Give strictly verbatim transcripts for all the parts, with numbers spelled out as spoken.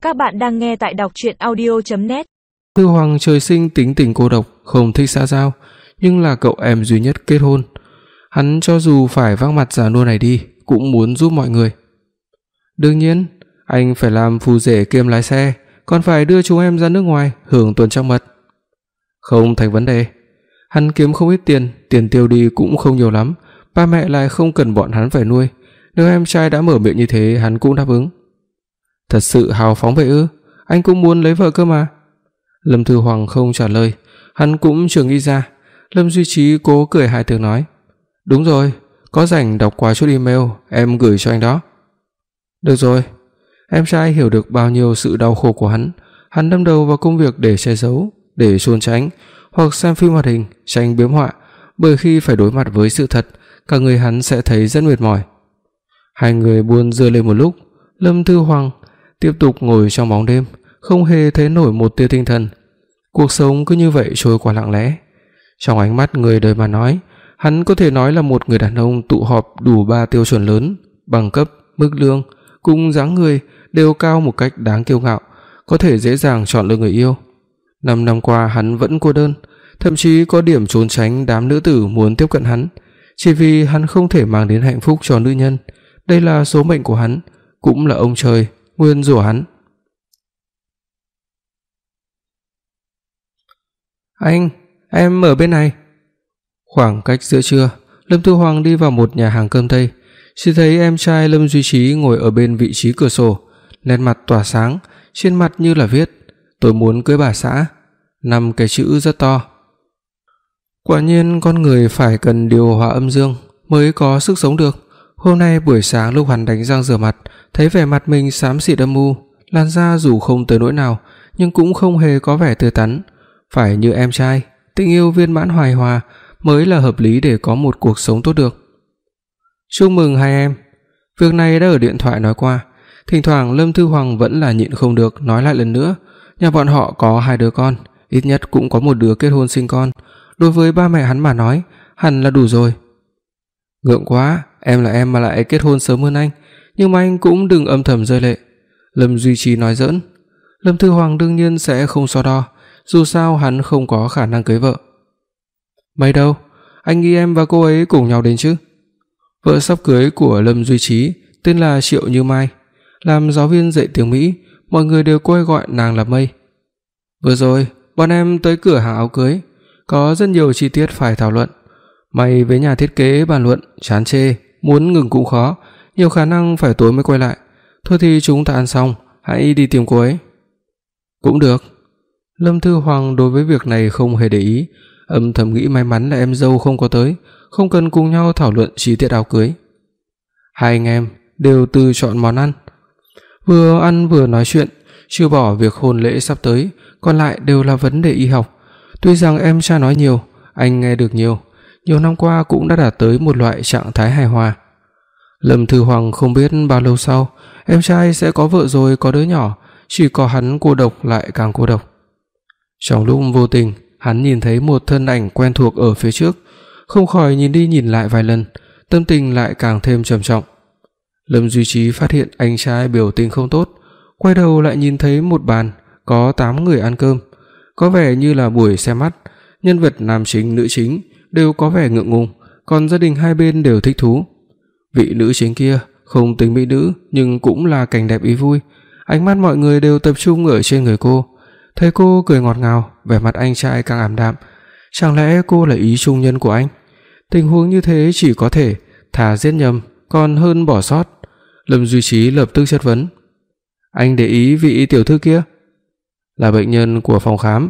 Các bạn đang nghe tại đọc truyện audio chấm net. Tư Hoàng trời sinh tính tình cô độc, không thích xã giao, nhưng là cậu em duy nhất kết hôn. Hắn cho dù phải vác mặt già nua này đi, cũng muốn giúp mọi người. Đương nhiên, anh phải làm phù rể kiêm lái xe, còn phải đưa chúng em ra nước ngoài hưởng tuần trăng mật. Không thành vấn đề. Hắn kiếm không ít tiền, tiền tiêu đi cũng không nhiều lắm, ba mẹ lại không cần bọn hắn phải nuôi. Nếu em trai đã mở miệng như thế, hắn cũng đáp ứng. Thật sự hào phóng vậy ư? Anh cũng muốn lấy vợ cơ mà. Lâm Thư Hoàng không trả lời, hắn cũng chưa nghĩ ra. Lâm Duy Trí cố cười hai tiếng nói: "Đúng rồi, có rảnh đọc qua chút email em gửi cho anh đó." "Được rồi." Em trai hiểu được bao nhiêu sự đau khổ của hắn, hắn đâm đầu vào công việc để che giấu, để trốn tránh, hoặc xem phim hoạt hình tránh biếm họa, bởi khi phải đối mặt với sự thật, cả người hắn sẽ thấy rất mệt mỏi. Hai người buồn dưa lên một lúc, Lâm Thư Hoàng tiếp tục ngồi trong bóng đêm, không hề thấy nổi một tia tinh thần. Cuộc sống cứ như vậy trôi qua lặng lẽ. Trong ánh mắt người đời mà nói, hắn có thể nói là một người đàn ông tụ họp đủ ba tiêu chuẩn lớn: bằng cấp, mức lương cùng dáng người đều cao một cách đáng kiêu ngạo, có thể dễ dàng chọn lựa người yêu. Năm năm qua hắn vẫn cô đơn, thậm chí có điểm trốn tránh đám nữ tử muốn tiếp cận hắn, chỉ vì hắn không thể mang đến hạnh phúc cho nữ nhân. Đây là số mệnh của hắn, cũng là ông trời nguyên rủa hắn. "Anh, em ở bên này." Khoảng cách giữa trưa, Lâm Thư Hoàng đi vào một nhà hàng cơm Tây, chỉ thấy em trai Lâm Duy Trí ngồi ở bên vị trí cửa sổ, nét mặt tỏa sáng, trên mặt như là viết: "Tôi muốn cưới bà xã", năm cái chữ rất to. Quả nhiên con người phải cần điều hòa âm dương mới có sức sống được. Hôm nay buổi sáng lúc hắn đánh răng rửa mặt, thấy vẻ mặt mình xám xịt âm u, làn da dù không tới nỗi nào nhưng cũng không hề có vẻ tươi tắn. Phải như em trai, tình yêu viên mãn hoài hòa mới là hợp lý để có một cuộc sống tốt được. "Chúc mừng hai em." Việc này đã ở điện thoại nói qua, thỉnh thoảng Lâm Thư Hoàng vẫn là nhịn không được nói lại lần nữa. Nhà bọn họ có hai đứa con, ít nhất cũng có một đứa kết hôn sinh con. Đối với ba mẹ hắn mà nói, hẳn là đủ rồi. "Ngượng quá, em là em mà lại kết hôn sớm hơn anh, nhưng mà anh cũng đừng âm thầm rơi lệ." Lâm Duy Trí nói giỡn. Lâm Thư Hoàng đương nhiên sẽ không so đo, dù sao hắn không có khả năng cưới vợ. "Mấy đâu, anh nghĩ em và cô ấy cùng nhau đến chứ?" Vợ sắp cưới của Lâm Duy Trí tên là Triệu Như Mai, làm giáo viên dạy tiếng Mỹ, mọi người đều coi gọi nàng là Mây. "Vừa rồi, bọn em tới cửa hàng áo cưới, có rất nhiều chi tiết phải thảo luận. Mày với nhà thiết kế bàn luận, chán chê, muốn ngừng cũng khó, nhiều khả năng phải tối mới quay lại. Thôi thì chúng ta ăn xong, hãy đi tìm cô ấy." "Cũng được." Lâm Thư Hoàng đối với việc này không hề để ý, âm thầm nghĩ may mắn là em dâu không có tới, không cần cùng nhau thảo luận chi tiết áo cưới. Hai anh em đều tự chọn món ăn, vừa ăn vừa nói chuyện, trừ bỏ việc hôn lễ sắp tới, còn lại đều là vấn đề y học. Tuy rằng em trai nói nhiều, anh nghe được nhiều, nhiều năm qua cũng đã đạt tới một loại trạng thái hài hòa. Lâm Thư Hoàng không biết bao lâu sau, em trai sẽ có vợ rồi, có đứa nhỏ, chỉ có hắn cô độc lại càng cô độc. Trong lúc vô tình, hắn nhìn thấy một thân ảnh quen thuộc ở phía trước, không khỏi nhìn đi nhìn lại vài lần, tâm tình lại càng thêm trầm trọng. Lâm Duy Trí phát hiện anh trai biểu tình không tốt, quay đầu lại nhìn thấy một bàn có tám người ăn cơm, có vẻ như là buổi xem mắt, nhân vật nam chính nữ chính đều có vẻ ngượng ngùng, còn gia đình hai bên đều thích thú. Vị nữ chính kia không tính mỹ nữ nhưng cũng là cảnh đẹp ý vui, ánh mắt mọi người đều tập trung ở trên người cô. Thấy cô cười ngọt ngào, vẻ mặt anh trai càng ảm đạm. Chẳng lẽ cô là ý trung nhân của anh? Tình huống như thế chỉ có thể thà giết nhầm còn hơn bỏ sót. Lâm Duy Trí lập tức chất vấn: "Anh để ý vị tiểu thư kia?" "Là bệnh nhân của phòng khám."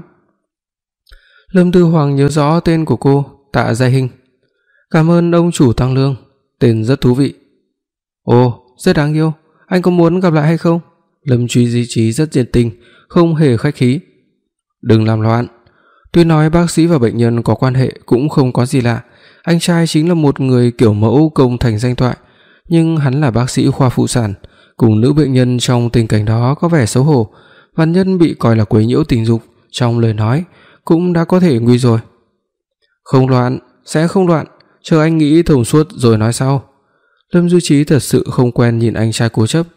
Lâm Thư Hoàng nhớ rõ tên của cô, Tạ Giai Hinh. "Cảm ơn ông chủ tăng lương, tên rất thú vị." "Ồ, rất đáng yêu, anh có muốn gặp lại hay không?" Lâm Duy Trí rất nhiệt tình, không hề khách khí. "Đừng làm loạn." Tuy nói bác sĩ và bệnh nhân có quan hệ cũng không có gì lạ, anh trai chính là một người kiểu mẫu công thành danh toại, nhưng hắn là bác sĩ khoa phụ sản, cùng nữ bệnh nhân trong tình cảnh đó có vẻ xấu hổ, vạn nhân bị coi là quấy nhiễu tình dục trong lời nói cũng đã có thể nguy rồi. "Không loạn, sẽ không loạn, chờ anh nghĩ thông suốt rồi nói sau." Lâm Duy Trí thật sự không quen nhìn anh trai cố chấp,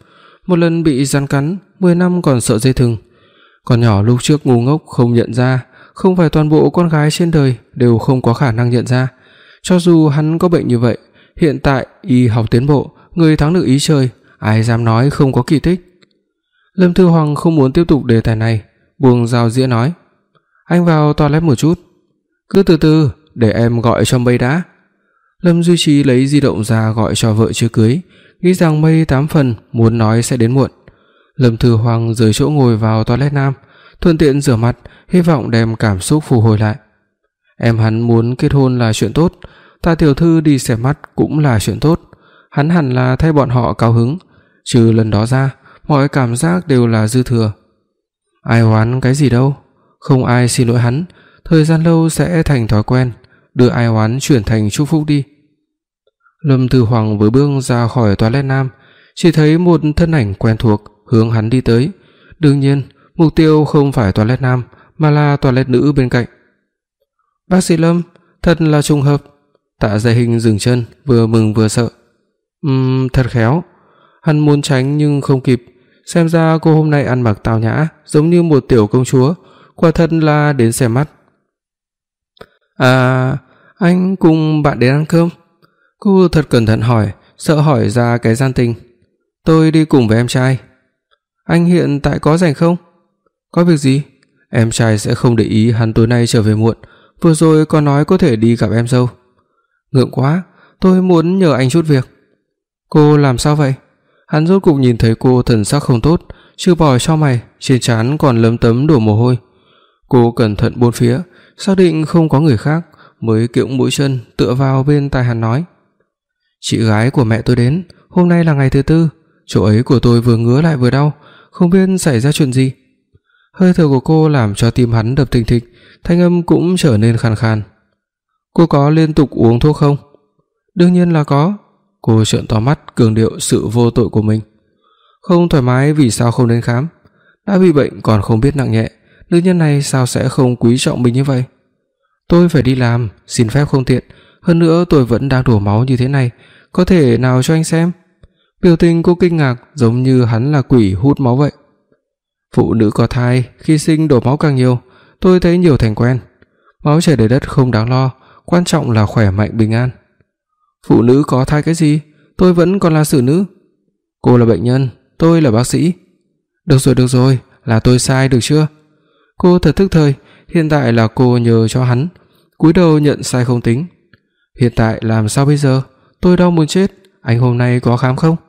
một lần bị rắn cắn, mười năm còn sợ dây thừng. Con nhỏ lúc trước ngu ngốc không nhận ra, không phải toàn bộ con gái trên đời đều không có khả năng nhận ra. Cho dù hắn có bệnh như vậy, hiện tại y học tiến bộ, người thắng được ý trời, ai dám nói không có kỳ tích. Lâm Thư Hoàng không muốn tiếp tục đề tài này, buông dao dĩa nói: "Anh vào toilet một chút." "Cứ từ từ, để em gọi cho Mây đã." Lâm Duy Trí lấy di động ra gọi cho vợ chưa cưới, nghĩ rằng Mây tám phần muốn nói sẽ đến muộn. Lâm Thư Hoàng rời chỗ ngồi vào toilet nam, thuận tiện rửa mặt, hy vọng đem cảm xúc phục hồi lại. Em hắn muốn kết hôn là chuyện tốt, Tạ tiểu thư đi xem mắt cũng là chuyện tốt, hắn hẳn là thay bọn họ cao hứng, trừ lần đó ra, mọi cảm giác đều là dư thừa. Ai oán cái gì đâu, không ai xin lỗi hắn, thời gian lâu sẽ thành thói quen, đưa ai oán chuyển thành chúc phúc đi. Lâm Thư Hoàng vừa bước ra khỏi toilet nam, chỉ thấy một thân ảnh quen thuộc hướng hắn đi tới. Đương nhiên, mục tiêu không phải toilet nam mà là toilet nữ bên cạnh. "Bác sĩ Lâm, thật là trùng hợp." Tạ Giai Hinh dừng chân, vừa mừng vừa sợ. Ừm, thật khéo." Hắn muốn tránh nhưng không kịp, xem ra cô hôm nay ăn mặc tao nhã, giống như một tiểu công chúa, quả thật là đến xem mắt. "À, anh cùng bạn đến ăn cơm?" Cô thật cẩn thận hỏi, sợ hỏi ra cái gian tình. "Tôi đi cùng với em trai." "Anh hiện tại có rảnh không?" "Có việc gì?" Em trai sẽ không để ý hắn tối nay trở về muộn, vừa rồi có nói có thể đi gặp em dâu. "Ngượng quá, tôi muốn nhờ anh chút việc." "Cô làm sao vậy?" Hắn rốt cục nhìn thấy cô thần sắc không tốt, trừ bỏ chau mày, trên trán còn lấm tấm đổ mồ hôi. Cô cẩn thận bốn phía, xác định không có người khác, mới kiễng mũi chân tựa vào bên tai hắn nói: "Chị gái của mẹ tôi đến, hôm nay là ngày thứ tư, chỗ ấy của tôi vừa ngứa lại vừa đau, không biết xảy ra chuyện gì." Hơi thở của cô làm cho tim hắn đập thình thịch, thanh âm cũng trở nên khàn khàn. "Cô có liên tục uống thuốc không?" "Đương nhiên là có." Cô trợn to mắt cường điệu sự vô tội của mình. "Không thoải mái vì sao không đến khám? Đã bị bệnh còn không biết nặng nhẹ, nữ nhân này sao sẽ không quý trọng mình như vậy?" "Tôi phải đi làm, xin phép không tiện, hơn nữa tôi vẫn đang đổ máu như thế này, có thể nào cho anh xem?" Biểu tình cô kinh ngạc giống như hắn là quỷ hút máu vậy. "Phụ nữ có thai khi sinh đổ máu càng nhiều, tôi thấy nhiều thành quen. Máu chảy đầy đất không đáng lo, quan trọng là khỏe mạnh bình an." "Phụ nữ có thai cái gì? Tôi vẫn còn là xử nữ." "Cô là bệnh nhân, tôi là bác sĩ." "Được rồi được rồi, là tôi sai được chưa?" Cô thật tức thời, hiện tại là cô nhờ cho hắn, cúi đầu nhận sai không tính. "Hiện tại làm sao bây giờ? Tôi đau muốn chết, anh hôm nay có khám không?"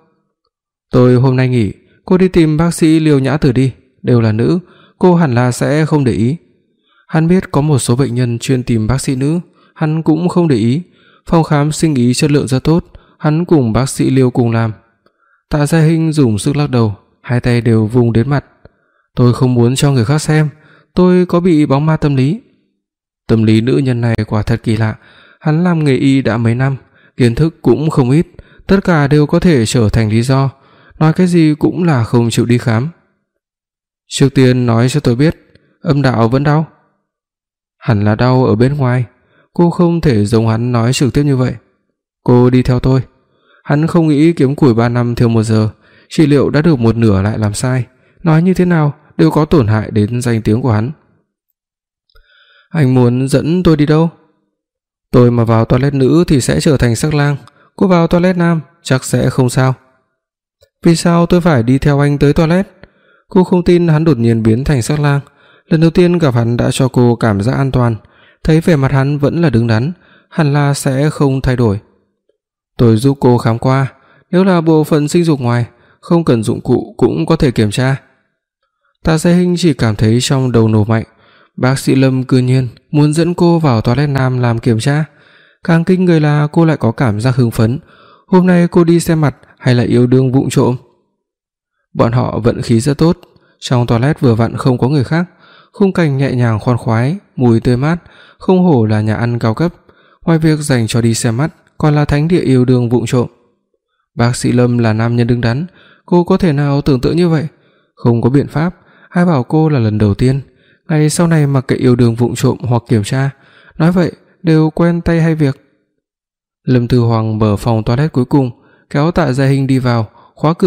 "Tôi hôm nay nghỉ, cô đi tìm bác sĩ Liêu Nhã Tử đi, đều là nữ, cô hẳn là sẽ không để ý." Hắn biết có một số bệnh nhân chuyên tìm bác sĩ nữ, hắn cũng không để ý. Phòng khám sinh ý chất lượng rất tốt, hắn cùng bác sĩ Liêu cùng làm. Tạ Giai Hinh dùng sức lắc đầu, hai tay đều vùng đến mặt. "Tôi không muốn cho người khác xem, tôi có bị bóng ma tâm lý." Tâm lý nữ nhân này quả thật kỳ lạ, hắn làm nghề y đã mấy năm, kiến thức cũng không ít, tất cả đều có thể trở thành lý do, nói cái gì cũng là không chịu đi khám. "Trước tiên nói cho tôi biết, âm đạo vẫn đau?" "Hẳn là đau ở bên ngoài." Cô không thể giống hắn nói trực tiếp như vậy. "Cô đi theo tôi." Hắn không nghĩ kiếm củi ba năm thiêu một giờ, trị liệu đã được một nửa lại làm sai, nói như thế nào đều có tổn hại đến danh tiếng của hắn. "Anh muốn dẫn tôi đi đâu?" "Tôi mà vào toilet nữ thì sẽ trở thành sắc lang, cô vào toilet nam chắc sẽ không sao." "Vì sao tôi phải đi theo anh tới toilet?" Cô không tin hắn đột nhiên biến thành sắc lang. Lần đầu tiên gặp hắn đã cho cô cảm giác an toàn, thấy vẻ mặt hắn vẫn là đứng đắn, hẳn là sẽ không thay đổi. "Tôi giúp cô khám qua, nếu là bộ phận sinh dục ngoài, không cần dụng cụ cũng có thể kiểm tra." Tạ Giai Hinh chỉ cảm thấy trong đầu nổ mạnh, bác sĩ Lâm cư nhiên muốn dẫn cô vào toilet nam làm kiểm tra. Càng kinh người là cô lại có cảm giác hưng phấn, hôm nay cô đi xem mặt hay là yêu đương vụng trộm. Bọn họ vận khí rất tốt, trong toilet vừa vặn không có người khác, khung cảnh nhẹ nhàng khoan khoái, mùi tươi mát, không hổ là nhà ăn cao cấp, ngoài việc dành cho đi xem mắt, còn là thánh địa yêu đương vụng trộm. Bác sĩ Lâm là nam nhân đứng đắn, cô có thể nào tưởng tượng như vậy? Không có biện pháp, ai bảo cô là lần đầu tiên, ngày sau này mặc kệ yêu đương vụng trộm hoặc kiểm tra, nói vậy đều quen tay hay việc. Lâm Thư Hoàng mở phòng toilet cuối cùng, kéo Tạ Giai Hinh đi vào, khóa cửa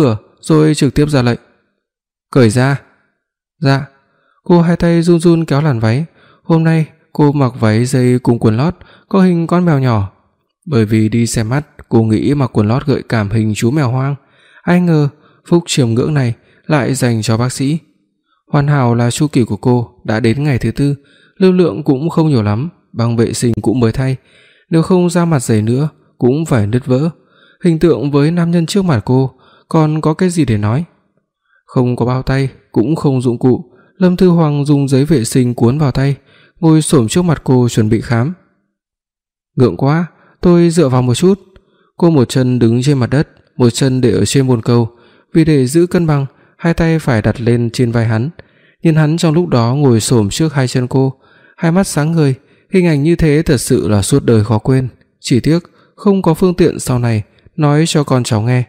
rồi trực tiếp ra lệnh. Cởi ra. Dạ. Cô hai tay run run kéo làn váy. Hôm nay cô mặc váy dây cùng quần lót có hình con mèo nhỏ. Bởi vì đi xem mắt, cô nghĩ mặc quần lót gợi cảm hình chú mèo hoang. Ai ngờ phúc chiêm ngưỡng này lại dành cho bác sĩ. Hoàn hảo là chu kỳ của cô đã đến ngày thứ tư, lưu lượng cũng không nhiều lắm, băng vệ sinh cũng mới thay, nếu không ra mặt dày nữa cũng phải nứt vỡ. Hình tượng với nam nhân trước mặt cô còn có cái gì để nói. Không có bao tay, cũng không dụng cụ, Lâm Thư Hoàng dùng giấy vệ sinh cuốn vào tay, ngồi xổm trước mặt cô chuẩn bị khám. Ngượng quá, tôi dựa vào một chút. Cô một chân đứng trên mặt đất, một chân để ở trên bồn cầu, vì để giữ cân bằng, hai tay phải đặt lên trên vai hắn. Nhìn hắn trong lúc đó ngồi xổm trước hai chân cô, hai mắt sáng ngời, hình ảnh như thế thật sự là suốt đời khó quên, chỉ tiếc không có phương tiện sau này nói cho con cháu nghe.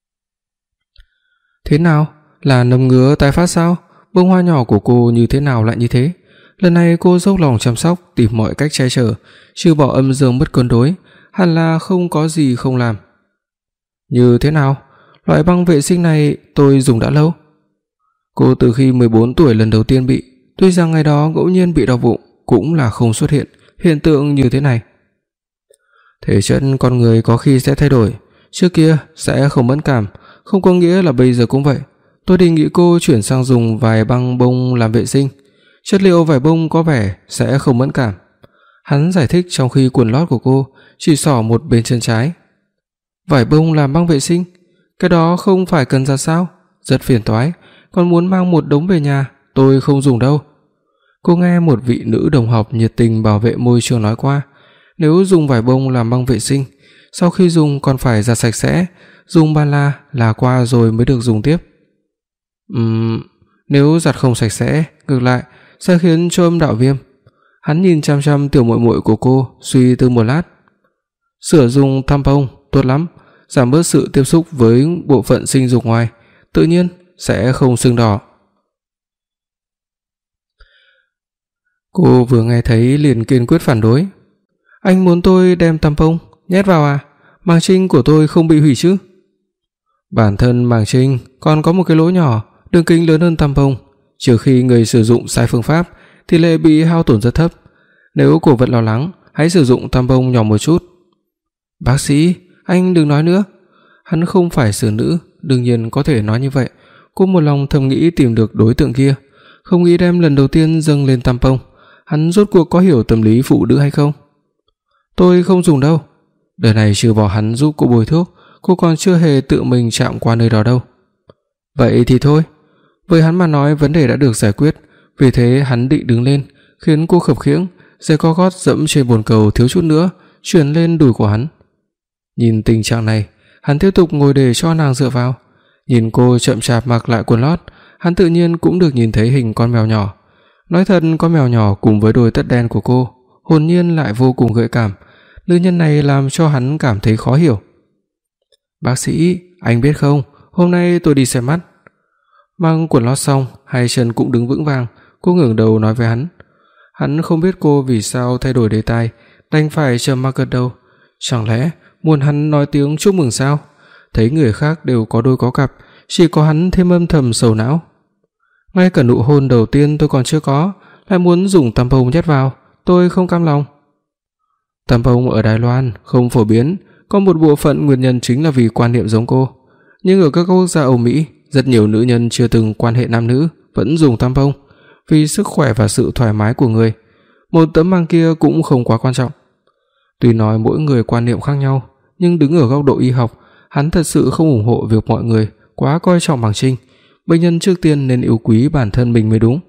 Thế nào, là nấm ngứa tái phát sao? Bông hoa nhỏ của cô như thế nào lại như thế? Lần này cô dốc lòng chăm sóc, tìm mọi cách che chở, trừ bỏ âm dương mất cân đối, hẳn là không có gì không làm. Như thế nào? Loại băng vệ sinh này tôi dùng đã lâu. Cô từ khi mười bốn tuổi lần đầu tiên bị, tuy rằng ngày đó ngẫu nhiên bị đau bụng, cũng là không xuất hiện hiện tượng như thế này. Thể chất con người có khi sẽ thay đổi, trước kia sẽ không mẫn cảm, không có nghĩa là bây giờ cũng vậy. Tôi đề nghị cô chuyển sang dùng vài băng bông làm vệ sinh, chất liệu vải bông có vẻ sẽ không mẫn cảm. Hắn giải thích trong khi quần lót của cô chỉ xỏ một bên chân trái. Vải bông làm băng vệ sinh, cái đó không phải cần ra sao? Rất phiền toái, còn muốn mang một đống về nhà, tôi không dùng đâu. Cô nghe một vị nữ đồng học nhiệt tình bảo vệ môi trường nói qua, nếu dùng vải bông làm băng vệ sinh, sau khi dùng còn phải giặt sạch sẽ, dùng ba la là qua rồi mới được dùng tiếp. Ừm, nếu giặt không sạch sẽ, ngược lại sẽ khiến cho âm đạo viêm. Hắn nhìn chăm chăm tiểu muội muội của cô, suy tư một lát. Sửa dùng tampon tốt lắm, giảm bớt sự tiếp xúc với bộ phận sinh dục ngoài, tự nhiên sẽ không sưng đỏ. Cô vừa nghe thấy liền kiên quyết phản đối. Anh muốn tôi đem tampon nhét vào à? Màng trinh của tôi không bị hủy chứ? Bản thân màng trinh còn có một cái lỗ nhỏ, đường kính lớn hơn tampon, trừ khi người sử dụng sai phương pháp, tỷ lệ bị hao tổn rất thấp. Nếu cô vẫn lo lắng, hãy sử dụng tampon nhỏ một chút. Bác sĩ, anh đừng nói nữa. Hắn không phải xử nữ, đương nhiên có thể nói như vậy. Cô một lòng thầm nghĩ tìm được đối tượng kia, không nghĩ đem lần đầu tiên dâng lên tampon. Hắn rốt cuộc có hiểu tâm lý phụ nữ hay không? Tôi không dùng đâu. Đời này trừ bỏ hắn giúp cô bôi thuốc, cô còn chưa hề tự mình chạm qua nơi đó đâu. Vậy thì thôi. Với hắn mà nói vấn đề đã được giải quyết, vì thế hắn định đứng lên, khiến cô khập khiễng, giày co gót dẫm trên bồn cầu thiếu chút nữa chuyển lên đùi của hắn. Nhìn tình trạng này, hắn tiếp tục ngồi để cho nàng dựa vào. Nhìn cô chậm chạp mặc lại quần lót, hắn tự nhiên cũng được nhìn thấy hình con mèo nhỏ. Nói thật, con mèo nhỏ cùng với đôi tất đen của cô, hồn nhiên lại vô cùng gợi cảm. Nữ nhân này làm cho hắn cảm thấy khó hiểu. Bác sĩ, anh biết không, hôm nay tôi đi xem mắt. Mang quần lót xong, hai chân cũng đứng vững vàng, cô ngẩng đầu nói với hắn. Hắn không biết cô vì sao thay đổi đề tài, đành phải trầm mặc gật đầu. Chẳng lẽ muốn hắn nói tiếng chúc mừng sao? Thấy người khác đều có đôi có cặp, chỉ có hắn thêm âm thầm sầu não. Ngay cả nụ hôn đầu tiên tôi còn chưa có, lại muốn dùng tampon nhét vào, tôi không cam lòng. Tampon ở Đài Loan không phổ biến, có một bộ phận nguyên nhân chính là vì quan niệm giống cô. Nhưng ở các quốc gia Âu Mỹ, rất nhiều nữ nhân chưa từng quan hệ nam nữ vẫn dùng tampon, vì sức khỏe và sự thoải mái của người. Một tấm màng kia cũng không quá quan trọng. Tuy nói mỗi người quan niệm khác nhau, nhưng đứng ở góc độ y học, hắn thật sự không ủng hộ việc mọi người quá coi trọng màng trinh. Bệnh nhân trước tiên nên yêu quý bản thân mình mới đúng.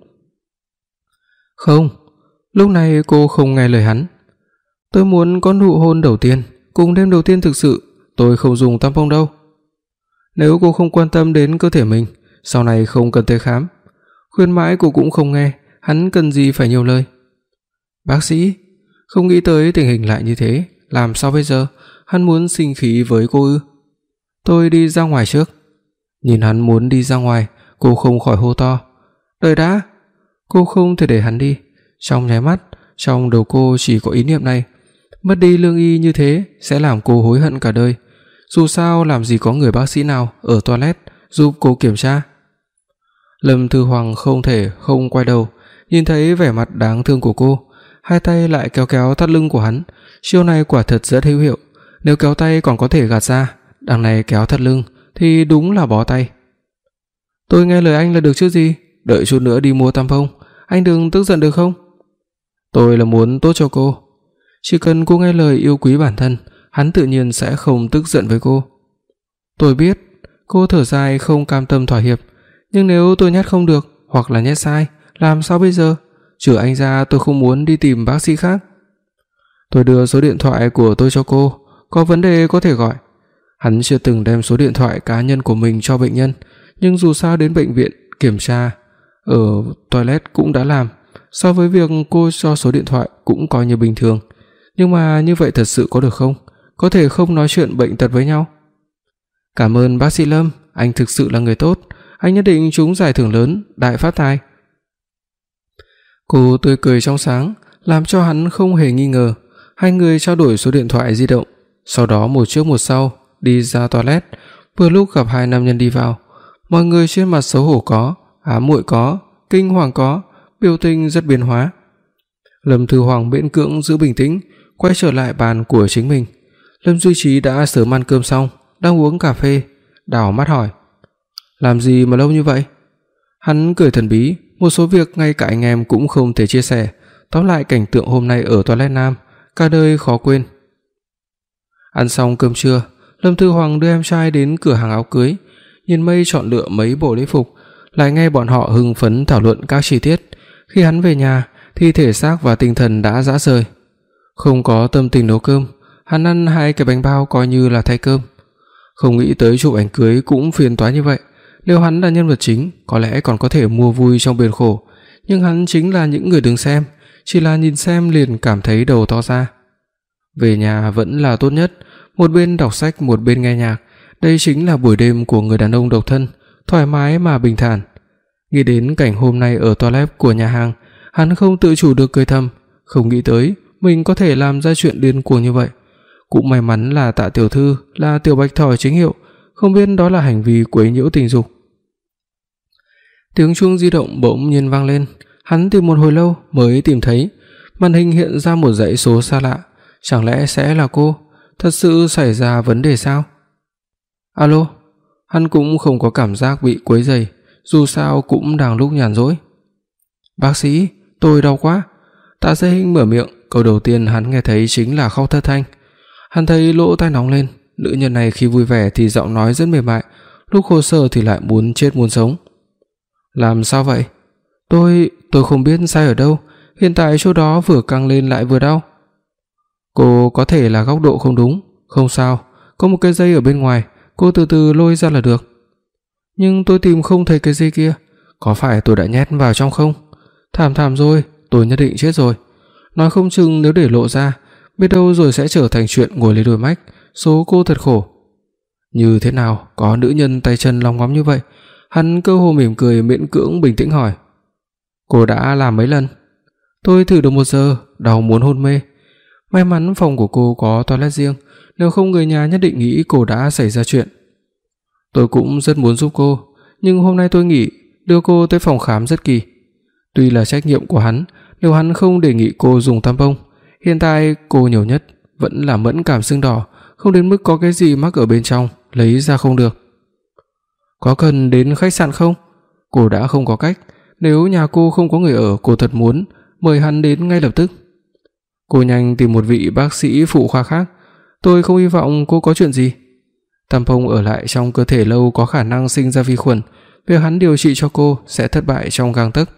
Không, lúc này cô không nghe lời hắn. Tôi muốn có nụ hôn đầu tiên, cùng đêm đầu tiên thực sự, tôi không dùng tampon đâu. Nếu cô không quan tâm đến cơ thể mình, sau này không cần tới khám. Khuyên mãi cô cũng không nghe, hắn cần gì phải nhiều lời. Bác sĩ, không nghĩ tới tình hình lại như thế, làm sao bây giờ? Hắn muốn sinh khí với cô ư? Tôi đi ra ngoài trước. Nhìn hắn muốn đi ra ngoài, cô không khỏi hô to. Đợi đã! Cô không thể để hắn đi. Trong nháy mắt, trong đầu cô chỉ có ý niệm này. Mất đi lương y như thế sẽ làm cô hối hận cả đời. Dù sao làm gì có người bác sĩ nào ở toilet giúp cô kiểm tra. Lâm Thư Hoàng không thể không quay đầu, nhìn thấy vẻ mặt đáng thương của cô, hai tay lại kéo kéo thắt lưng của hắn, chiêu này quả thật rất hữu hiệu, nếu kéo tay còn có thể gạt ra, đằng này kéo thắt lưng thì đúng là bó tay. Tôi nghe lời anh là được chứ gì, đợi chút nữa đi mua tampon, anh đừng tức giận được không? Tôi là muốn tốt cho cô, chỉ cần cô nghe lời yêu quý bản thân, hắn tự nhiên sẽ không tức giận với cô. Tôi biết, cô thở dài không cam tâm thỏa hiệp, nhưng nếu tôi nhét không được hoặc là nhét sai, làm sao bây giờ? Trừ anh ra tôi không muốn đi tìm bác sĩ khác. Tôi đưa số điện thoại của tôi cho cô, có vấn đề có thể gọi. Hắn chưa từng đem số điện thoại cá nhân của mình cho bệnh nhân, nhưng dù sao đến bệnh viện kiểm tra ở toilet cũng đã làm, so với việc cô cho số điện thoại cũng coi như bình thường. Nhưng mà như vậy thật sự có được không? Có thể không nói chuyện bệnh tật với nhau? Cảm ơn bác sĩ Lâm, anh thực sự là người tốt, anh nhất định trúng giải thưởng lớn, đại phát tài. Cô tươi cười trong sáng, làm cho hắn không hề nghi ngờ. Hai người trao đổi số điện thoại di động, sau đó một trước một sau đi ra toilet. Vừa lúc gặp hai nam nhân đi vào, mọi người trên mặt xấu hổ có, ám muội có, kinh hoàng có, biểu tình rất biến hóa. Lâm Thư Hoàng miễn cưỡng giữ bình tĩnh, quay trở lại bàn của chính mình. Lâm Duy Trí đã sớm ăn cơm xong, đang uống cà phê, đảo mắt hỏi: "Làm gì mà lâu như vậy?" Hắn cười thần bí, một số việc ngay cả anh em cũng không thể chia sẻ, tóm lại cảnh tượng hôm nay ở toilet nam, cả đời khó quên. Ăn xong cơm trưa, Lâm Thư Hoàng đưa em trai đến cửa hàng áo cưới, nhìn Mây chọn lựa mấy bộ lễ phục, lại nghe bọn họ hưng phấn thảo luận các chi tiết. Khi hắn về nhà thì thể xác và tinh thần đã rã rời, không có tâm tình nấu cơm. Hắn ăn hai cái bánh bao coi như là thay cơm. Không nghĩ tới chụp ảnh cưới cũng phiền toái như vậy. Nếu hắn là nhân vật chính, có lẽ còn có thể mua vui trong biển khổ, nhưng hắn chính là những người đứng xem, chỉ là nhìn xem liền cảm thấy đầu to ra. Về nhà vẫn là tốt nhất, một bên đọc sách một bên nghe nhạc, đây chính là buổi đêm của người đàn ông độc thân, thoải mái mà bình thản. Nghĩ đến cảnh hôm nay ở toilet của nhà hàng, hắn không tự chủ được cười thầm, không nghĩ tới mình có thể làm ra chuyện điên cuồng như vậy. Cũng may mắn là Tạ tiểu thư là tiểu bạch thỏ chính hiệu, không biết đó là hành vi quấy nhiễu tình dục. Tiếng chuông di động bỗng nhiên vang lên, hắn tìm một hồi lâu mới tìm thấy, màn hình hiện ra một dãy số xa lạ, chẳng lẽ sẽ là cô? Thật sự xảy ra vấn đề sao? Alo, hắn cũng không có cảm giác bị quấy rầy, dù sao cũng đang lúc nhàn rỗi. Bác sĩ, tôi đau quá. Tạ Dư Hinh mở miệng, câu đầu tiên hắn nghe thấy chính là khóc thất thanh. Hắn thấy lỗ tai nóng lên, nữ nhân này khi vui vẻ thì giọng nói rất mềm mại, lúc khổ sở thì lại muốn chết muốn sống. Làm sao vậy? Tôi, tôi không biết sai ở đâu, hiện tại chỗ đó vừa căng lên lại vừa đau. Cô có thể là góc độ không đúng, không sao, có một cái dây ở bên ngoài, cô từ từ lôi ra là được. Nhưng tôi tìm không thấy cái dây kia, có phải tôi đã nhét vào trong không? Thảm thảm rồi, tôi nhất định chết rồi. Nói không chừng nếu để lộ ra, biết đâu rồi sẽ trở thành chuyện ngồi lấy đôi mách, số cô thật khổ. Như thế nào có nữ nhân tay chân long ngóm như vậy? Hắn cơ hồ mỉm cười miễn cưỡng bình tĩnh hỏi. Cô đã làm mấy lần? Tôi thử được một giờ, đau muốn hôn mê. May mắn phòng của cô có toilet riêng, nếu không người nhà nhất định nghĩ cô đã xảy ra chuyện. Tôi cũng rất muốn giúp cô, nhưng hôm nay tôi nghỉ, đưa cô tới phòng khám rất kỳ. Tuy là trách nhiệm của hắn, nếu hắn không đề nghị cô dùng tampon, hiện tại cô nhiều nhất vẫn là mẫn cảm sưng đỏ, không đến mức có cái gì mắc ở bên trong, lấy ra không được. Có cần đến khách sạn không? Cô đã không có cách, nếu nhà cô không có người ở, cô thật muốn mời hắn đến ngay lập tức. Cô nhanh tìm một vị bác sĩ phụ khoa khác, tôi không hy vọng cô có chuyện gì. Tampon ở lại trong cơ thể lâu có khả năng sinh ra vi khuẩn, việc hắn điều trị cho cô sẽ thất bại trong gang tấc.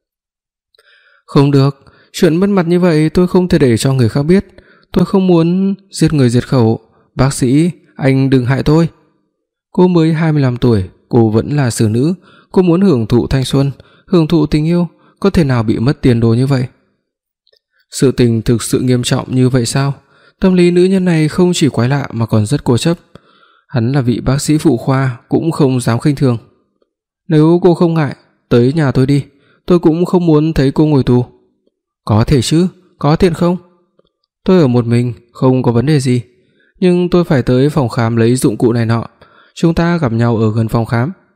Không được, chuyện mất mặt như vậy tôi không thể để cho người khác biết, tôi không muốn giết người diệt khẩu. Bác sĩ, anh đừng hại tôi. Cô mới hai mươi lăm tuổi, cô vẫn là xử nữ, cô muốn hưởng thụ thanh xuân, hưởng thụ tình yêu, có thể nào bị mất tiền đồ như vậy? Sự tình thực sự nghiêm trọng như vậy sao? Tâm lý nữ nhân này không chỉ quái lạ mà còn rất cố chấp. Hắn là vị bác sĩ phụ khoa cũng không dám khinh thường. Nếu cô không ngại, tới nhà tôi đi, tôi cũng không muốn thấy cô ngồi tù. Có thể chứ, có tiện không? Tôi ở một mình, không có vấn đề gì, nhưng tôi phải tới phòng khám lấy dụng cụ này nọ. Chúng ta gặp nhau ở gần phòng khám.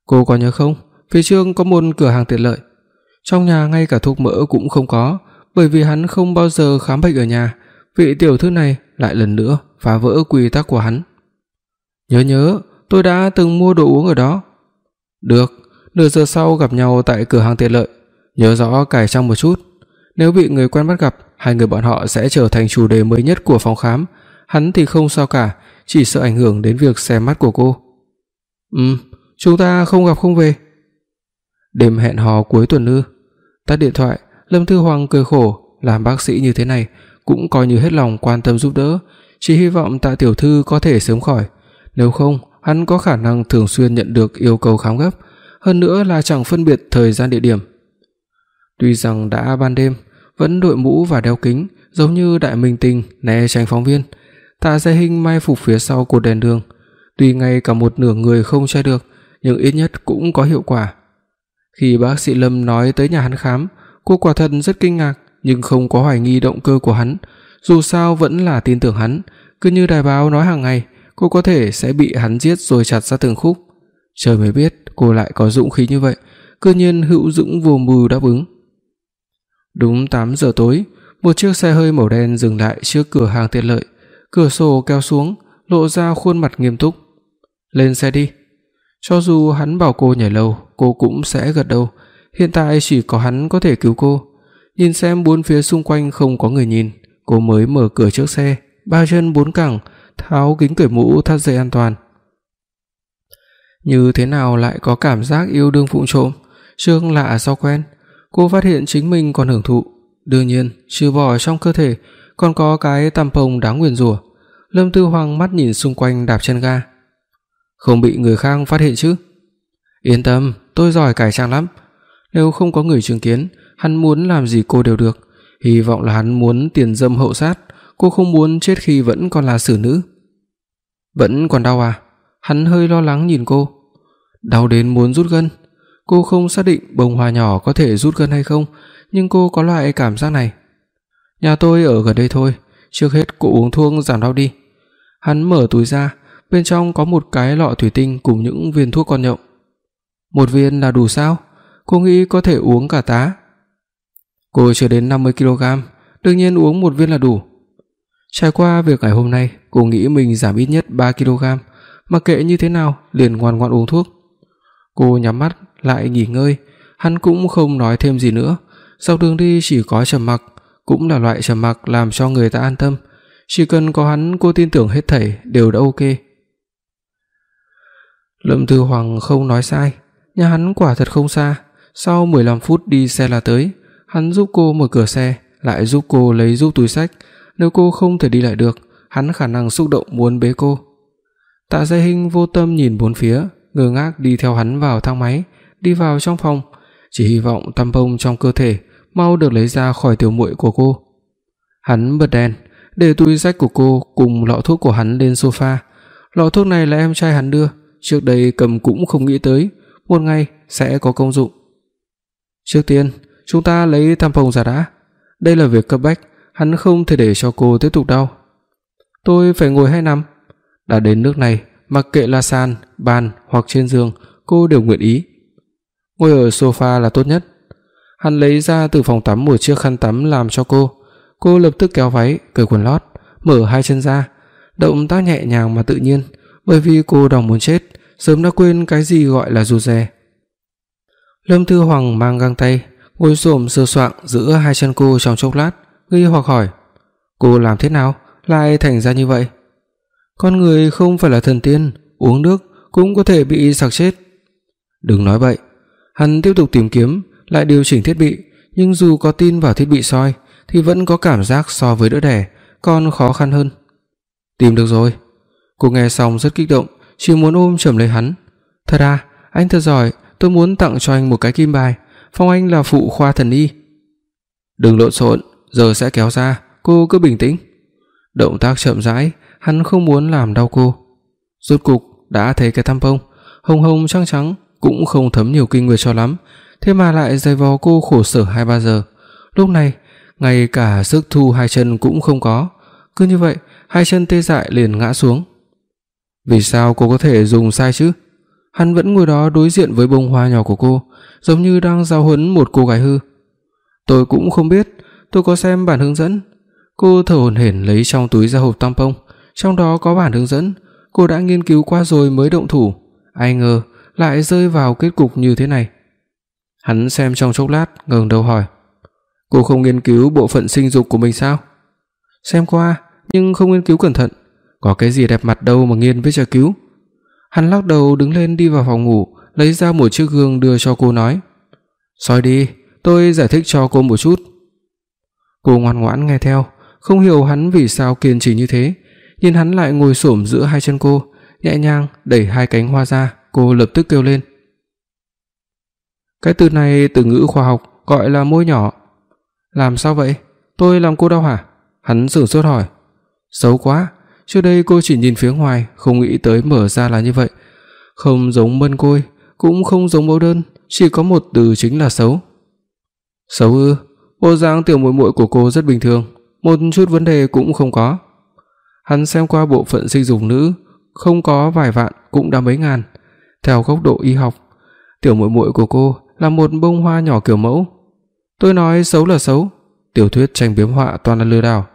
Cô có nhớ không, phía trước có một cửa hàng tiện lợi. Trong nhà ngay cả thuốc mỡ cũng không có, bởi vì hắn không bao giờ khám bệnh ở nhà. Vị tiểu thư này lại lần nữa phá vỡ quy tắc của hắn. Nhớ nhớ, tôi đã từng mua đồ uống ở đó. Được, nửa giờ sau gặp nhau tại cửa hàng tiện lợi. Nhớ rõ cải trang một chút. Nếu bị người quen bắt gặp, hai người bọn họ sẽ trở thành chủ đề mới nhất của phòng khám. Hắn thì không sao cả, chỉ sợ ảnh hưởng đến việc xem mắt của cô. Ừm, chúng ta không gặp không về. Đêm hẹn hò cuối tuần ư? Tắt điện thoại, Lâm Thư Hoàng cười khổ, làm bác sĩ như thế này cũng coi như hết lòng quan tâm giúp đỡ, chỉ hy vọng Tạ tiểu thư có thể sớm khỏi, nếu không hắn có khả năng thường xuyên nhận được yêu cầu khám gấp, hơn nữa là chẳng phân biệt thời gian địa điểm. Tuy rằng đã ban đêm, vẫn đội mũ và đeo kính, giống như đại minh tinh né tránh phóng viên. Tạ Gia Hinh mai phục phía sau cột đèn đường, tuy ngay cả một nửa người không che được, nhưng ít nhất cũng có hiệu quả. Khi bác sĩ Lâm nói tới nhà hắn khám, cô quả thật rất kinh ngạc, nhưng không có hoài nghi động cơ của hắn, dù sao vẫn là tin tưởng hắn, cứ như đài báo nói hàng ngày, cô có thể sẽ bị hắn giết rồi chặt ra từng khúc. Trời mới biết cô lại có dũng khí như vậy, cư nhiên hữu dũng vô mưu đáp ứng. Đúng tám giờ tối, một chiếc xe hơi màu đen dừng lại trước cửa hàng tiện lợi, cửa sổ kéo xuống, lộ ra khuôn mặt nghiêm túc. Lên xe đi. Cho dù hắn bảo cô nhảy lầu, cô cũng sẽ gật đầu, hiện tại chỉ có hắn có thể cứu cô. Nhìn xem bốn phía xung quanh không có người nhìn, cô mới mở cửa trước xe, ba chân bốn cẳng, tháo kính cởi mũ, thắt dây an toàn. Như thế nào lại có cảm giác yêu đương vụng trộm, trương lạ do quen. Cô phát hiện chính mình còn hưởng thụ, đương nhiên trừ bỏ trong cơ thể còn có cái tampon đáng nguyền rủa. Lâm Tư Hoàng mắt nhìn xung quanh, đạp chân ga. Không bị người khác phát hiện chứ? Yên tâm, tôi giỏi cải trang lắm. Nếu không có người chứng kiến, hắn muốn làm gì cô đều được. Hy vọng là hắn muốn tiền dâm hậu sát, cô không muốn chết khi vẫn còn là xử nữ. Vẫn còn đau à? Hắn hơi lo lắng nhìn cô. Đau đến muốn rút gân. Cô không xác định bông hoa nhỏ có thể rút gân hay không, nhưng cô có loại cảm giác này. Nhà tôi ở gần đây thôi, trước hết cô uống thuốc giảm đau đi. Hắn mở túi ra, bên trong có một cái lọ thủy tinh cùng những viên thuốc con nhộng. Một viên là đủ sao? Cô nghĩ có thể uống cả tá. Cô chưa đến năm mươi ki lô gam, đương nhiên uống một viên là đủ. Trải qua việc ngày hôm nay, cô nghĩ mình giảm ít nhất ba ki lô gam, mặc kệ như thế nào liền ngoan ngoãn uống thuốc. Cô nhắm mắt lại nghỉ ngơi, hắn cũng không nói thêm gì nữa. Dọc đường đi chỉ có trầm mặc, cũng là loại trầm mặc làm cho người ta an tâm. Chỉ cần có hắn, cô tin tưởng hết thảy đều đã ok. Lâm Thư Hoàng không nói sai, nhà hắn quả thật không xa. Sau mười lăm phút đi xe là tới. Hắn giúp cô mở cửa xe, lại giúp cô lấy giúp túi xách. Nếu cô không thể đi lại được, hắn khả năng xúc động muốn bế cô. Tạ Gia Hinh vô tâm nhìn bốn phía, ngơ ngác đi theo hắn vào thang máy, đi vào trong phòng, chỉ hy vọng tampon trong cơ thể mau được lấy ra khỏi tiểu muội của cô. Hắn bật đèn, để túi xách của cô cùng lọ thuốc của hắn lên sofa. Lọ thuốc này là em trai hắn đưa, trước đây cầm cũng không nghĩ tới một ngày sẽ có công dụng. Trước tiên, chúng ta lấy tampon ra đã. Đây là việc cấp bách, hắn không thể để cho cô tiếp tục đau. Tôi phải ngồi hay nằm? Đã đến nước này, mặc kệ là sàn, bàn hoặc trên giường, cô đều nguyện ý. Ngồi ở sofa là tốt nhất. Hắn lấy ra từ phòng tắm một chiếc khăn tắm làm cho cô. Cô lập tức kéo váy, cởi quần lót, mở hai chân ra, động tác nhẹ nhàng mà tự nhiên, bởi vì cô đau muốn chết, sớm đã quên cái gì gọi là rụt rè. Lâm Thư Hoàng mang găng tay, ngồi xổm sờ soạng giữa hai chân cô trong chốc lát, nghi hoặc hỏi: "Cô làm thế nào lại thành ra như vậy?" Con người không phải là thần tiên, uống nước cũng có thể bị sặc chết. Đừng nói bậy. Hắn tiếp tục tìm kiếm, lại điều chỉnh thiết bị, nhưng dù có tin vào thiết bị soi thì vẫn có cảm giác so với đỡ đẻ còn khó khăn hơn. Tìm được rồi. Cô nghe xong rất kích động, chỉ muốn ôm chầm lấy hắn. Thật à, anh thật giỏi, tôi muốn tặng cho anh một cái kim bài, phong anh là phụ khoa thần y. Đừng lộn xộn, giờ sẽ kéo ra, cô cứ bình tĩnh. Động tác chậm rãi, hắn không muốn làm đau cô. Rốt cục đã thấy cái tampon hồng hồng trắng trắng, cũng không thấm nhiều kinh nguyệt cho lắm, thế mà lại giày vò cô khổ sở hai ba giờ. Lúc này, ngay cả sức thu hai chân cũng không có. Cứ như vậy, hai chân tê dại liền ngã xuống. Vì sao cô có thể dùng sai chứ? Hắn vẫn ngồi đó đối diện với bông hoa nhỏ của cô, giống như đang giáo huấn một cô gái hư. Tôi cũng không biết, tôi có xem bản hướng dẫn. Cô thở hổn hển lấy trong túi ra hộp tampon, trong đó có bản hướng dẫn, cô đã nghiên cứu qua rồi mới động thủ, ai ngờ lại rơi vào kết cục như thế này. Hắn xem trong chốc lát, ngẩng đầu hỏi: "Cô không nghiên cứu bộ phận sinh dục của mình sao?" "Xem qua, nhưng không nghiên cứu cẩn thận, có cái gì đẹp mặt đâu mà nghiên với tra cứu." Hắn lắc đầu đứng lên đi vào phòng ngủ, lấy ra một chiếc gương đưa cho cô nói: "Soi đi, tôi giải thích cho cô một chút." Cô ngoan ngoãn nghe theo, không hiểu hắn vì sao kiên trì như thế, nhìn hắn lại ngồi xổm giữa hai chân cô, nhẹ nhàng đẩy hai cánh hoa ra, cô lập tức kêu lên: "Cái từ này từ ngữ khoa học gọi là môi nhỏ." "Làm sao vậy? Tôi làm cô đau hả?" Hắn sửng sốt hỏi. "Xấu quá, trước đây cô chỉ nhìn phía ngoài, không nghĩ tới mở ra là như vậy. Không giống mân côi, cũng không giống mẫu đơn, chỉ có một từ chính là xấu." "Xấu ư?" Bộ dáng tiểu muội muội của cô rất bình thường, một chút vấn đề cũng không có. Hắn xem qua bộ phận sinh dục nữ, không có vài vạn cũng đã mấy ngàn. Theo góc độ y học, tiểu muội muội của cô là một bông hoa nhỏ kiểu mẫu. Tôi nói xấu là xấu, tiểu thuyết tranh biếm họa toàn là lừa đảo.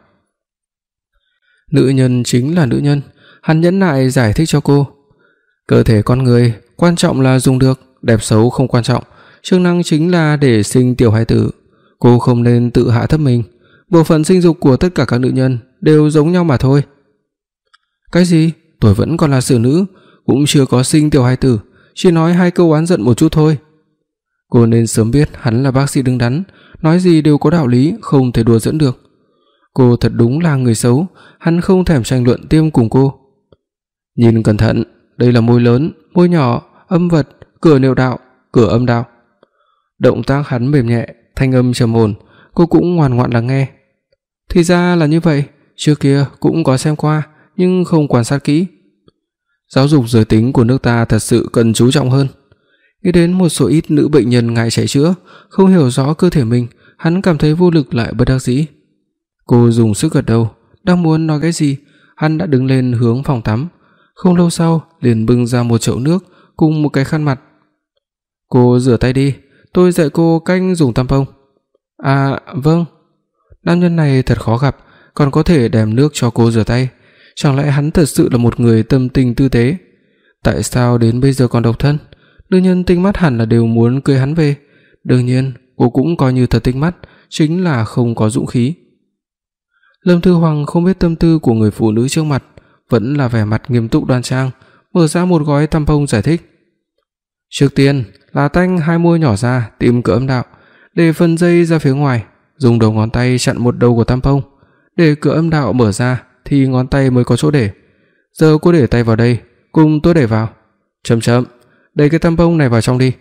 Nữ nhân chính là nữ nhân, hắn nhẫn nại giải thích cho cô. Cơ thể con người quan trọng là dùng được, đẹp xấu không quan trọng, chức năng chính là để sinh tiểu hài tử. Cô không nên tự hạ thấp mình, bộ phận sinh dục của tất cả các nữ nhân đều giống nhau mà thôi. Cái gì? Tôi vẫn còn là xử nữ, cũng chưa có sinh tiểu hài tử, chỉ nói hai câu oán giận một chút thôi. Cô nên sớm biết hắn là bác sĩ đứng đắn, nói gì đều có đạo lý, không thể đùa giỡn được. Cô thật đúng là người xấu, hắn không thèm tranh luận tiêm cùng cô. Nhìn cẩn thận, đây là môi lớn, môi nhỏ, âm vật, cửa niệu đạo, cửa âm đạo. Động tác hắn mềm nhẹ, thanh âm trầm ổn, cô cũng ngoan ngoãn lắng nghe. Thì ra là như vậy, trước kia cũng có xem qua, nhưng không quan sát kỹ. Giáo dục giới tính của nước ta thật sự cần chú trọng hơn. Nghĩ đến một số ít nữ bệnh nhân ngại chạy chữa, không hiểu rõ cơ thể mình, hắn cảm thấy vô lực lại bất đắc dĩ. Cô dùng sức gật đầu, đang muốn nói cái gì, hắn đã đứng lên hướng phòng tắm, không lâu sau liền bưng ra một chậu nước cùng một cái khăn mặt. "Cô rửa tay đi, tôi dạy cô cách dùng tampon." "À, vâng." Nam nhân này thật khó gặp, còn có thể đem nước cho cô rửa tay, chẳng lẽ hắn thật sự là một người tâm tình tư tế? Tại sao đến bây giờ còn độc thân? Nữ nhân tinh mắt hẳn là đều muốn cưới hắn về. Đương nhiên, cô cũng coi như thật tinh mắt, chính là không có dũng khí. Lâm Thư Hoàng không biết tâm tư của người phụ nữ trước mặt, vẫn là vẻ mặt nghiêm túc đoan trang, mở ra một gói tampon giải thích. "Trước tiên là tách hai môi nhỏ ra, tìm cửa âm đạo, để phần dây ra phía ngoài, dùng đầu ngón tay chặn một đầu của tampon, để cửa âm đạo mở ra thì ngón tay mới có chỗ để. Giờ cô để tay vào đây, cùng tôi để vào. Chậm chậm, đẩy cái tampon này vào trong đi."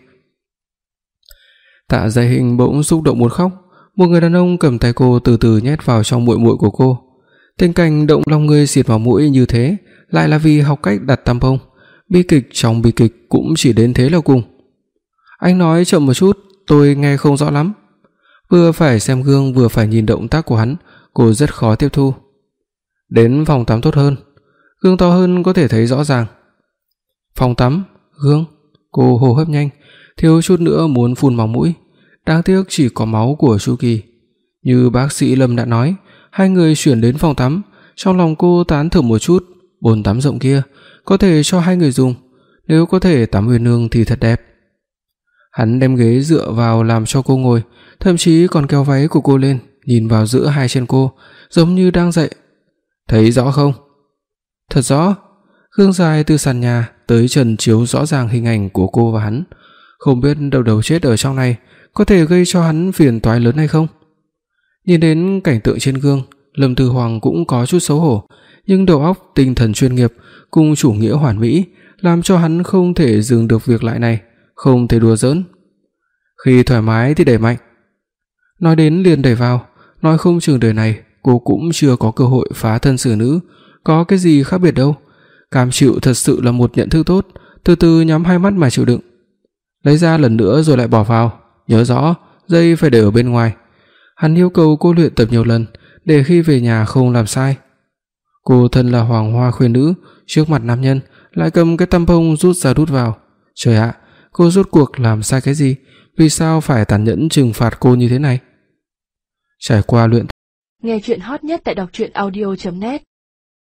Tạ Giai Hinh bỗng xúc động muốn khóc, một người đàn ông cầm tay cô từ từ nhét vào trong muội muội của cô. Tình cảnh động lòng người xịt vào mũi như thế, lại là vì học cách đặt tampon. Bi kịch trong bi kịch cũng chỉ đến thế là cùng. "Anh nói chậm một chút, tôi nghe không rõ lắm." Vừa phải xem gương vừa phải nhìn động tác của hắn, cô rất khó tiếp thu. "Đến phòng tắm tốt hơn, gương to hơn có thể thấy rõ ràng." "Phòng tắm, gương?" Cô hô hấp nhanh, thiếu chút nữa muốn phun máu mũi. Đáng tiếc chỉ có máu của Chu Kỳ. Như bác sĩ Lâm đã nói, hai người chuyển đến phòng tắm, trong lòng cô tán thưởng một chút, bồn tắm rộng kia có thể cho hai người dùng, nếu có thể tắm uyên ương thì thật đẹp. Hắn đem ghế dựa vào làm cho cô ngồi, thậm chí còn kéo váy của cô lên, nhìn vào giữa hai chân cô, giống như đang dạy. "Thấy rõ không?" "Thật rõ." Gương dài từ sàn nhà tới trần chiếu rõ ràng hình ảnh của cô và hắn, không biết đầu đầu chết ở trong này có thể gây cho hắn phiền toái lớn hay không. Nhìn đến cảnh tượng trên gương, Lâm Thư Hoàng cũng có chút xấu hổ, nhưng đầu óc tinh thần chuyên nghiệp cùng chủ nghĩa hoàn mỹ làm cho hắn không thể dừng được việc lại này, không thể đùa giỡn. Khi thoải mái thì đẩy mạnh. Nói đến liền đẩy vào, nói không chừng đời này cô cũng chưa có cơ hội phá thân xử nữ, có cái gì khác biệt đâu. Cam chịu thật sự là một nhận thức tốt, từ từ nhắm hai mắt mà chịu đựng. Lấy ra lần nữa rồi lại bỏ vào, nhớ rõ, dây phải để ở bên ngoài. Hắn yêu cầu cô luyện tập nhiều lần, để khi về nhà không làm sai. Cô thân là hoàng hoa khuyên nữ, trước mặt nam nhân lại cầm cái tampon rút ra rút vào, Trời ạ, cô rốt cuộc làm sai cái gì? Vì sao phải tàn nhẫn trừng phạt cô như thế này? Trải qua luyện nghe truyện hot nhất tại đọc truyện audio chấm net